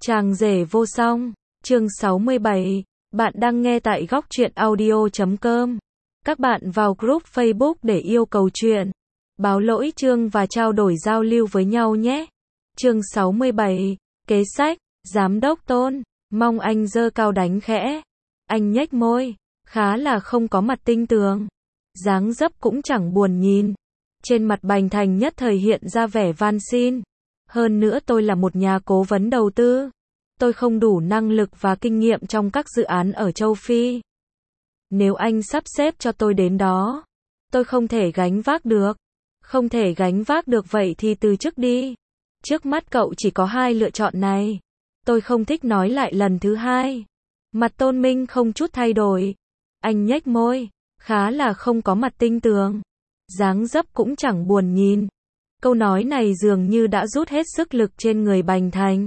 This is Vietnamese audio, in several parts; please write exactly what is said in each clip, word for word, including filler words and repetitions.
Chàng rể vô song, chương sáu mươi bảy, bạn đang nghe tại góc truyện audio chấm com. Các bạn vào group Facebook để yêu cầu chuyện, báo lỗi chương và trao đổi giao lưu với nhau nhé. Chương sáu mươi bảy, kế sách, giám đốc Tôn, mong anh giơ cao đánh khẽ. Anh nhếch môi, khá là không có mặt tinh tường. Dáng dấp cũng chẳng buồn nhìn. Trên mặt Bành Thành nhất thời hiện ra vẻ van xin. Hơn nữa tôi là một nhà cố vấn đầu tư. Tôi không đủ năng lực và kinh nghiệm trong các dự án ở châu Phi. Nếu anh sắp xếp cho tôi đến đó, tôi không thể gánh vác được. Không thể gánh vác được vậy thì từ chức đi. Trước mắt cậu chỉ có hai lựa chọn này. Tôi không thích nói lại lần thứ hai. Mặt Tôn Minh không chút thay đổi. Anh nhếch môi, khá là không có mặt tinh tường. Dáng dấp cũng chẳng buồn nhìn. Câu nói này dường như đã rút hết sức lực trên người Bành Thành.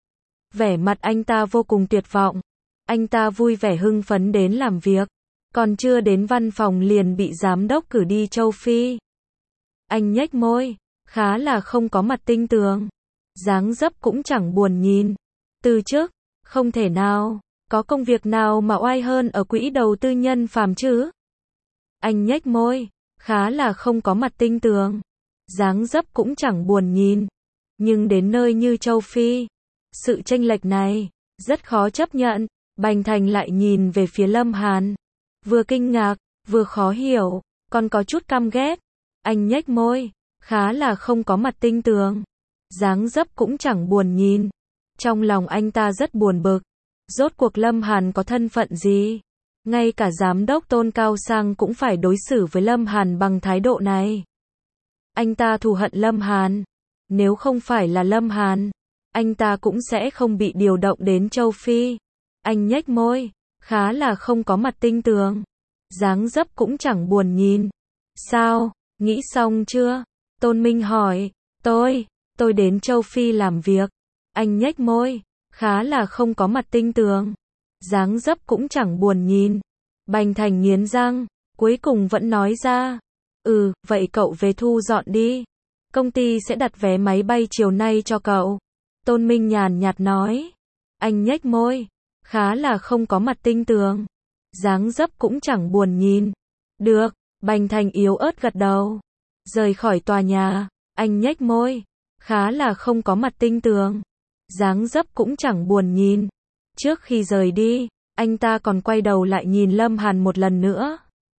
Vẻ mặt anh ta vô cùng tuyệt vọng. Anh ta vui vẻ hưng phấn đến làm việc. Còn chưa đến văn phòng liền bị giám đốc cử đi châu Phi. Anh nhếch môi, khá là không có mặt tinh tường. Dáng dấp cũng chẳng buồn nhìn. Từ chức, không thể nào. Có công việc nào mà oai hơn ở quỹ đầu tư nhân phàm chứ? Anh nhếch môi, khá là không có mặt tinh tường. Dáng dấp cũng chẳng buồn nhìn. Nhưng đến nơi như châu Phi, sự chênh lệch này rất khó chấp nhận. Bành Thành lại nhìn về phía Lâm Hàn, vừa kinh ngạc, vừa khó hiểu, còn có chút căm ghét. Anh nhếch môi, khá là không có mặt tinh tường. Dáng dấp cũng chẳng buồn nhìn. Trong lòng anh ta rất buồn bực. Rốt cuộc Lâm Hàn có thân phận gì? Ngay cả giám đốc Tôn cao sang cũng phải đối xử với Lâm Hàn bằng thái độ này. Anh ta thù hận Lâm Hàn. Nếu không phải là Lâm Hàn, anh ta cũng sẽ không bị điều động đến châu Phi. Anh nhếch môi, khá là không có mặt tinh tường. Dáng dấp cũng chẳng buồn nhìn. Sao, nghĩ xong chưa? Tôn Minh hỏi. Tôi, tôi đến châu Phi làm việc. Anh nhếch môi, khá là không có mặt tinh tường. Dáng dấp cũng chẳng buồn nhìn. Bành Thành nghiến răng, cuối cùng vẫn nói ra. Ừ, vậy cậu về thu dọn đi. Công ty sẽ đặt vé máy bay chiều nay cho cậu. Tôn Minh nhàn nhạt nói. Anh nhếch môi, khá là không có mặt tinh tường. Dáng dấp cũng chẳng buồn nhìn. Được, Bành Thành yếu ớt gật đầu. Rời khỏi tòa nhà, anh nhếch môi, khá là không có mặt tinh tường. Dáng dấp cũng chẳng buồn nhìn. Trước khi rời đi, anh ta còn quay đầu lại nhìn Lâm Hàn một lần nữa.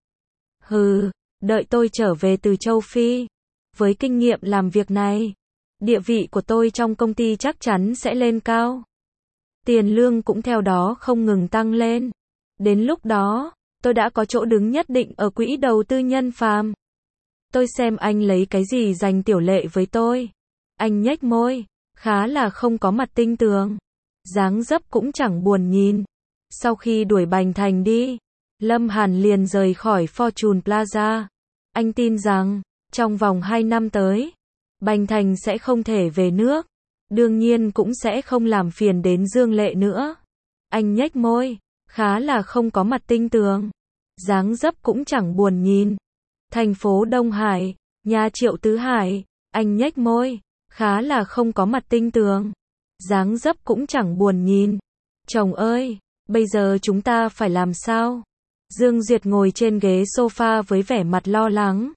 Hừ, đợi tôi trở về từ châu Phi. Với kinh nghiệm làm việc này, địa vị của tôi trong công ty chắc chắn sẽ lên cao. Tiền lương cũng theo đó không ngừng tăng lên. Đến lúc đó, tôi đã có chỗ đứng nhất định ở quỹ đầu tư nhân phàm. Tôi xem anh lấy cái gì giành tiểu lệ với tôi. Anh nhếch môi, khá là không có mặt tinh tường. Dáng dấp cũng chẳng buồn nhìn. Sau khi đuổi Bành Thành đi, Lâm Hàn liền rời khỏi Fortune Plaza. Anh tin rằng, trong vòng hai năm tới, Bành Thành sẽ không thể về nước. Đương nhiên cũng sẽ không làm phiền đến Dương Lệ nữa. Anh nhếch môi, khá là không có mặt tinh tường. Dáng dấp cũng chẳng buồn nhìn. Thành phố Đông Hải, nhà Triệu Tứ Hải, anh nhếch môi, khá là không có mặt tinh tường. Dáng dấp cũng chẳng buồn nhìn. Chồng ơi, bây giờ chúng ta phải làm sao? Dương Duyệt ngồi trên ghế sofa với vẻ mặt lo lắng.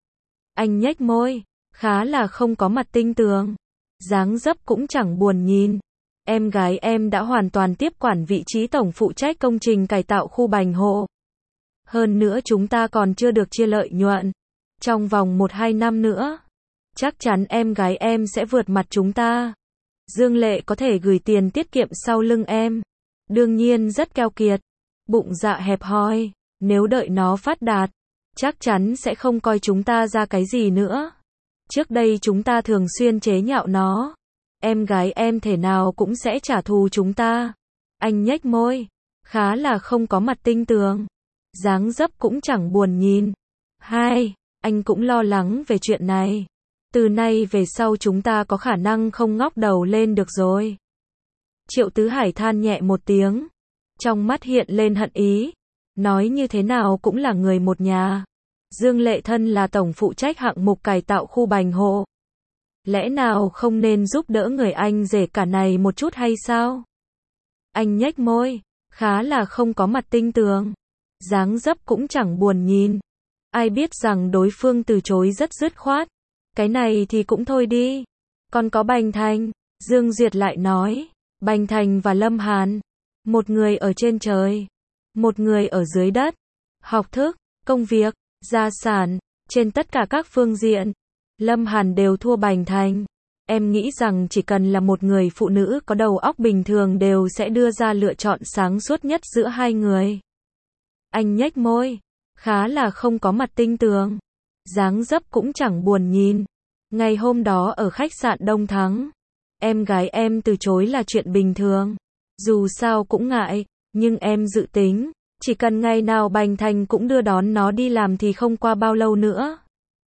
Anh nhếch môi, khá là không có mặt tinh tường. Dáng dấp cũng chẳng buồn nhìn. Em gái em đã hoàn toàn tiếp quản vị trí tổng phụ trách công trình cải tạo khu Bành Hộ. Hơn nữa chúng ta còn chưa được chia lợi nhuận. Trong vòng một hai năm nữa, chắc chắn em gái em sẽ vượt mặt chúng ta. Dương Lệ có thể gửi tiền tiết kiệm sau lưng em. Đương nhiên rất keo kiệt. Bụng dạ hẹp hòi. Nếu đợi nó phát đạt, chắc chắn sẽ không coi chúng ta ra cái gì nữa. Trước đây chúng ta thường xuyên chế nhạo nó. Em gái em thể nào cũng sẽ trả thù chúng ta. Anh nhếch môi, khá là không có mặt tinh tường. Dáng dấp cũng chẳng buồn nhìn. Hai, anh cũng lo lắng về chuyện này. Từ nay về sau chúng ta có khả năng không ngóc đầu lên được rồi. Triệu Tứ Hải than nhẹ một tiếng. Trong mắt hiện lên hận ý. Nói như thế nào cũng là người một nhà. Dương Lệ thân là tổng phụ trách hạng mục cải tạo khu Bành Hộ. Lẽ nào không nên giúp đỡ người anh rể cả này một chút hay sao? Anh nhếch môi, khá là không có mặt tinh tường. Dáng dấp cũng chẳng buồn nhìn. Ai biết rằng đối phương từ chối rất dứt khoát. Cái này thì cũng thôi đi. Còn có Bành Thành, Dương Duyệt lại nói. Bành Thành và Lâm Hàn. Một người ở trên trời. Một người ở dưới đất. Học thức, công việc, gia sản, trên tất cả các phương diện. Lâm Hàn đều thua Bành Thành. Em nghĩ rằng chỉ cần là một người phụ nữ có đầu óc bình thường đều sẽ đưa ra lựa chọn sáng suốt nhất giữa hai người. Anh nhếch môi, khá là không có mặt tinh tường. Dáng dấp cũng chẳng buồn nhìn. Ngày hôm đó ở khách sạn Đông Thắng, em gái em từ chối là chuyện bình thường. Dù sao cũng ngại, nhưng em dự tính, chỉ cần ngày nào Bành Thành cũng đưa đón nó đi làm thì không qua bao lâu nữa.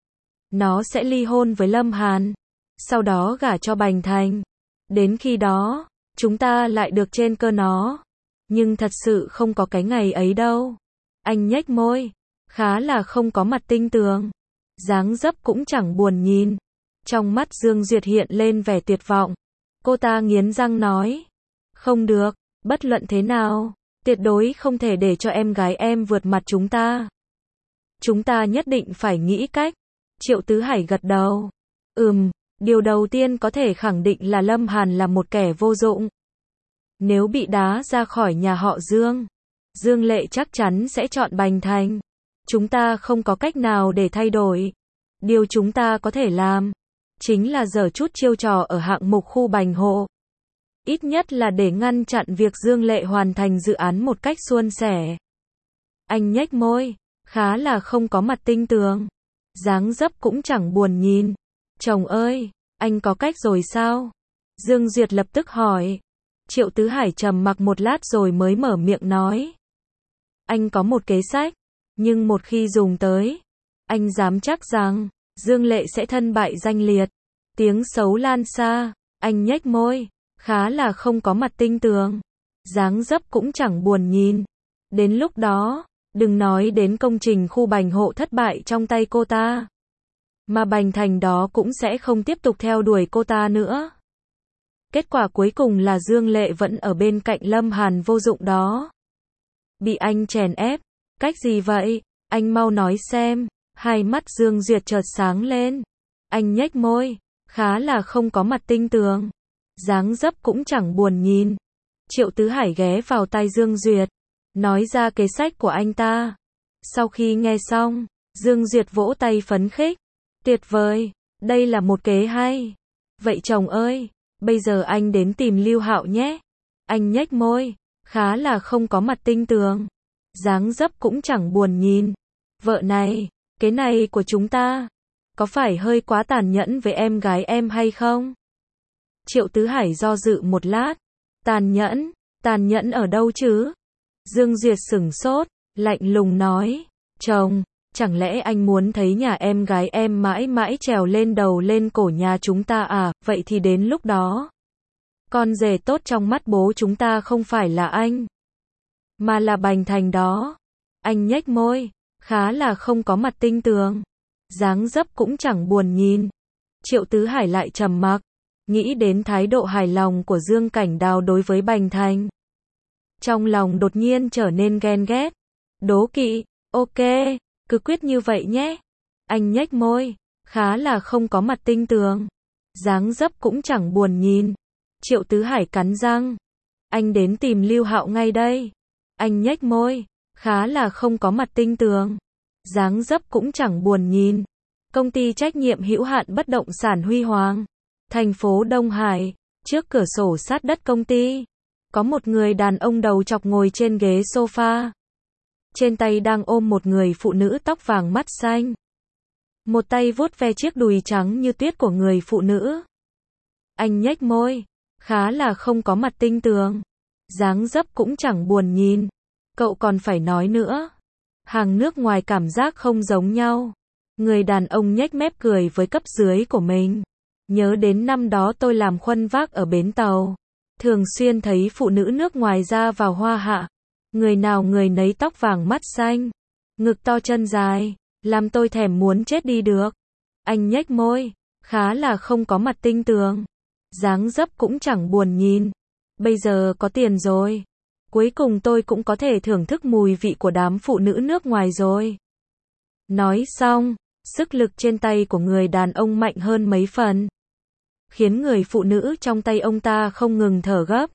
Nó sẽ ly hôn với Lâm Hàn, sau đó gả cho Bành Thành. Đến khi đó, chúng ta lại được trên cơ nó. Nhưng thật sự không có cái ngày ấy đâu. Anh nhếch môi, khá là không có mặt tinh tường. Dáng dấp cũng chẳng buồn nhìn. Trong mắt Dương Duyệt hiện lên vẻ tuyệt vọng. Cô ta nghiến răng nói. Không được, bất luận thế nào, tuyệt đối không thể để cho em gái em vượt mặt chúng ta. Chúng ta nhất định phải nghĩ cách. Triệu Tứ Hải gật đầu. Ừm, điều đầu tiên có thể khẳng định là Lâm Hàn là một kẻ vô dụng. Nếu bị đá ra khỏi nhà họ Dương, Dương Lệ chắc chắn sẽ chọn Bành Thành. Chúng ta không có cách nào để thay đổi. Điều chúng ta có thể làm, chính là giở chút chiêu trò ở hạng mục khu Bành Hộ. Ít nhất là để ngăn chặn việc Dương Lệ hoàn thành dự án một cách suôn sẻ. Anh nhếch môi, khá là không có mặt tinh tường. Dáng dấp cũng chẳng buồn nhìn. Chồng ơi, anh có cách rồi sao? Dương Duyệt lập tức hỏi. Triệu Tứ Hải trầm mặc một lát rồi mới mở miệng nói. Anh có một kế sách, nhưng một khi dùng tới, anh dám chắc rằng, Dương Lệ sẽ thân bại danh liệt. Tiếng xấu lan xa, anh nhếch môi, khá là không có mặt tinh tường. Dáng dấp cũng chẳng buồn nhìn. Đến lúc đó, đừng nói đến công trình khu Bành Hộ thất bại trong tay cô ta. Mà Bành Thành đó cũng sẽ không tiếp tục theo đuổi cô ta nữa. Kết quả cuối cùng là Dương Lệ vẫn ở bên cạnh Lâm Hàn vô dụng đó. Bị anh chèn ép. Cách gì vậy? Anh mau nói xem. Hai mắt Dương Duyệt chợt sáng lên. Anh nhếch môi, khá là không có mặt tinh tường. Dáng dấp cũng chẳng buồn nhìn. Triệu Tứ Hải ghé vào tai Dương Duyệt, nói ra kế sách của anh ta. Sau khi nghe xong, Dương Duyệt vỗ tay phấn khích. Tuyệt vời, đây là một kế hay. Vậy chồng ơi, bây giờ anh đến tìm Lưu Hạo nhé. Anh nhếch môi, khá là không có mặt tinh tường. Dáng dấp cũng chẳng buồn nhìn. Vợ này, kế này của chúng ta, có phải hơi quá tàn nhẫn với em gái em hay không? Triệu Tứ Hải do dự một lát. Tàn nhẫn, tàn nhẫn ở đâu chứ? Dương Duyệt sửng sốt, lạnh lùng nói. Chồng, chẳng lẽ anh muốn thấy nhà em gái em mãi mãi trèo lên đầu lên cổ nhà chúng ta à? Vậy thì đến lúc đó, con rể tốt trong mắt bố chúng ta không phải là anh, mà là Bành Thành đó. Anh nhếch môi, khá là không có mặt tinh tường. Dáng dấp cũng chẳng buồn nhìn. Triệu Tứ Hải lại trầm mặc, nghĩ đến thái độ hài lòng của Dương Cảnh Đào đối với Bành Thành. Trong lòng đột nhiên trở nên ghen ghét, đố kỵ. Ok, cứ quyết như vậy nhé. Anh nhếch môi, khá là không có mặt tinh tường. Dáng dấp cũng chẳng buồn nhìn. Triệu Tứ Hải cắn răng. Anh đến tìm Lưu Hạo ngay đây. Anh nhếch môi, khá là không có mặt tinh tường. Dáng dấp cũng chẳng buồn nhìn. Công ty trách nhiệm hữu hạn bất động sản Huy Hoàng, thành phố Đông Hải, trước cửa sổ sát đất công ty, có một người đàn ông đầu chọc ngồi trên ghế sofa. Trên tay đang ôm một người phụ nữ tóc vàng mắt xanh. Một tay vuốt ve chiếc đùi trắng như tuyết của người phụ nữ. Anh nhếch môi, khá là không có mặt tinh tường. Dáng dấp cũng chẳng buồn nhìn. Cậu còn phải nói nữa. Hàng nước ngoài cảm giác không giống nhau. Người đàn ông nhếch mép cười với cấp dưới của mình. Nhớ đến năm đó tôi làm khuân vác ở bến tàu. Thường xuyên thấy phụ nữ nước ngoài ra vào hoa hạ. Người nào người nấy tóc vàng mắt xanh. Ngực to chân dài. Làm tôi thèm muốn chết đi được. Anh nhếch môi. khá là không có mặt tinh tường, dáng dấp cũng chẳng buồn nhìn. Bây giờ có tiền rồi, cuối cùng tôi cũng có thể thưởng thức mùi vị của đám phụ nữ nước ngoài rồi. Nói xong, sức lực trên tay của người đàn ông mạnh hơn mấy phần, khiến người phụ nữ trong tay ông ta không ngừng thở gấp.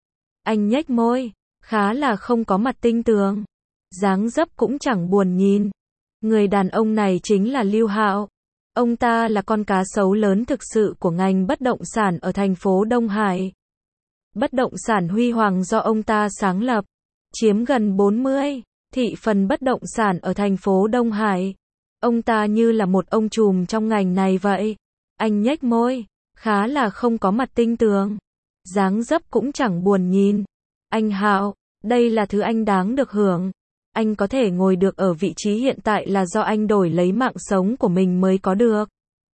Anh nhếch môi, khá là không có mặt tinh tường, dáng dấp cũng chẳng buồn nhìn. Người đàn ông này chính là Lưu Hạo. Ông ta là con cá sấu lớn thực sự của ngành bất động sản ở thành phố Đông Hải. Bất động sản huy hoàng do ông ta sáng lập, chiếm gần bốn mươi thị phần bất động sản ở thành phố Đông Hải. Ông ta như là một ông trùm trong ngành này vậy. Anh nhếch môi, khá là không có mặt tinh tường, dáng dấp cũng chẳng buồn nhìn. Anh Hạo, đây là thứ anh đáng được hưởng. Anh có thể ngồi được ở vị trí hiện tại là do anh đổi lấy mạng sống của mình mới có được.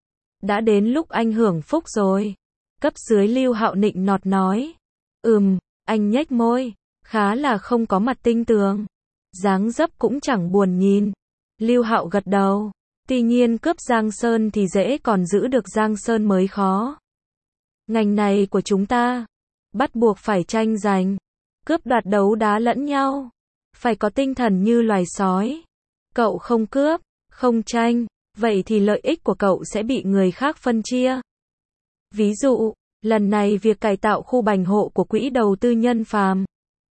Đã đến lúc anh hưởng phúc rồi. Cấp dưới Lưu Hạo nịnh nọt nói. Ừm, anh nhếch môi, khá là không có mặt tinh tường, dáng dấp cũng chẳng buồn nhìn. Lưu Hạo gật đầu. Tuy nhiên cướp Giang Sơn thì dễ, còn giữ được Giang Sơn mới khó. Ngành này của chúng ta, bắt buộc phải tranh giành, cướp đoạt đấu đá lẫn nhau. Phải có tinh thần như loài sói. Cậu không cướp, không tranh, vậy thì lợi ích của cậu sẽ bị người khác phân chia. Ví dụ, lần này việc cải tạo khu bành hộ của quỹ đầu tư Nhân Phàm,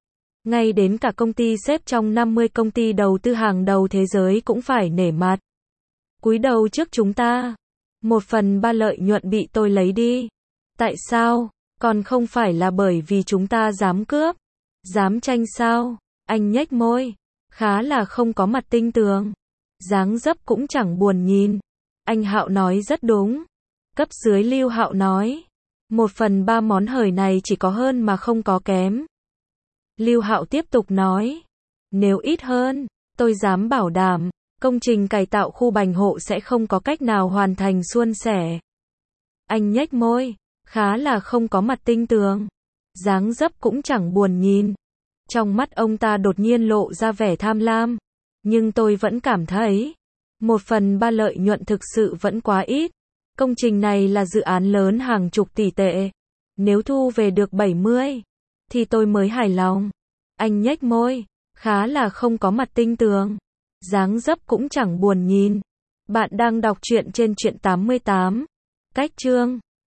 ngay đến cả công ty xếp trong năm mươi công ty đầu tư hàng đầu thế giới cũng phải nể mặt. Cúi đầu trước chúng ta. Một phần ba lợi nhuận bị tôi lấy đi. Tại sao? Còn không phải là bởi vì chúng ta dám cướp, dám tranh sao? Anh nhếch môi, khá là không có mặt tinh tường, dáng dấp cũng chẳng buồn nhìn. Anh Hạo nói rất đúng. Cấp dưới Lưu Hạo nói, một phần ba món hời này chỉ có hơn mà không có kém. Lưu Hạo tiếp tục nói, nếu ít hơn, tôi dám bảo đảm, công trình cải tạo khu bành hộ sẽ không có cách nào hoàn thành suôn sẻ. Anh nhếch môi, khá là không có mặt tinh tường, dáng dấp cũng chẳng buồn nhìn. Trong mắt ông ta đột nhiên lộ ra vẻ tham lam. Nhưng tôi vẫn cảm thấy, một phần ba lợi nhuận thực sự vẫn quá ít. Công trình này là dự án lớn hàng chục tỷ tệ. Nếu thu về được bảy mươi, thì tôi mới hài lòng. Anh nhếch môi, khá là không có mặt tinh tường, dáng dấp cũng chẳng buồn nhìn. Bạn đang đọc truyện trên Truyện tám mươi tám. Cách chương